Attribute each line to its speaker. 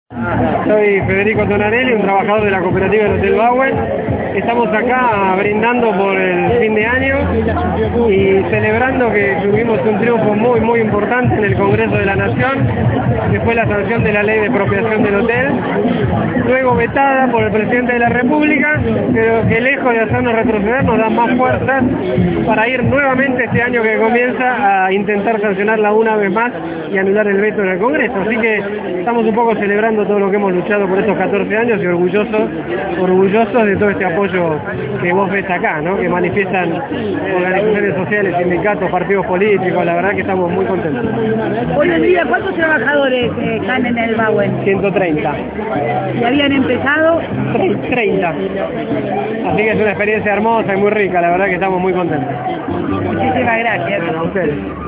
Speaker 1: Soy Federico Tonarelli, un trabajador de la cooperativa del Hotel Bauer. Estamos acá brindando por el fin de año y celebrando que tuvimos un triunfo muy importante en el Congreso de la Nación, que fue la sanción de la ley de expropiación del hotel, luego vetada por el presidente de la República, pero que lejos de hacernos retroceder nos da más fuerzas para ir nuevamente este año que comienza a intentar sancionarla una vez más y anular el veto en el Congreso. Así que estamos un poco celebrando todo lo que hemos luchado por estos 14 años y orgullosos de todo este apoyo que vos ves acá, ¿no? Que manifiestan organizaciones sociales, sindicatos, partidos políticos. La verdad que estamos muy contentos.
Speaker 2: Hoy en día, ¿cuántos trabajadores están en el Bauer?
Speaker 1: 130.
Speaker 2: ¿Y habían empezado?
Speaker 1: 30. Así que es una experiencia hermosa y muy rica, la verdad que estamos muy contentos.
Speaker 2: Muchísimas gracias.
Speaker 1: A ustedes.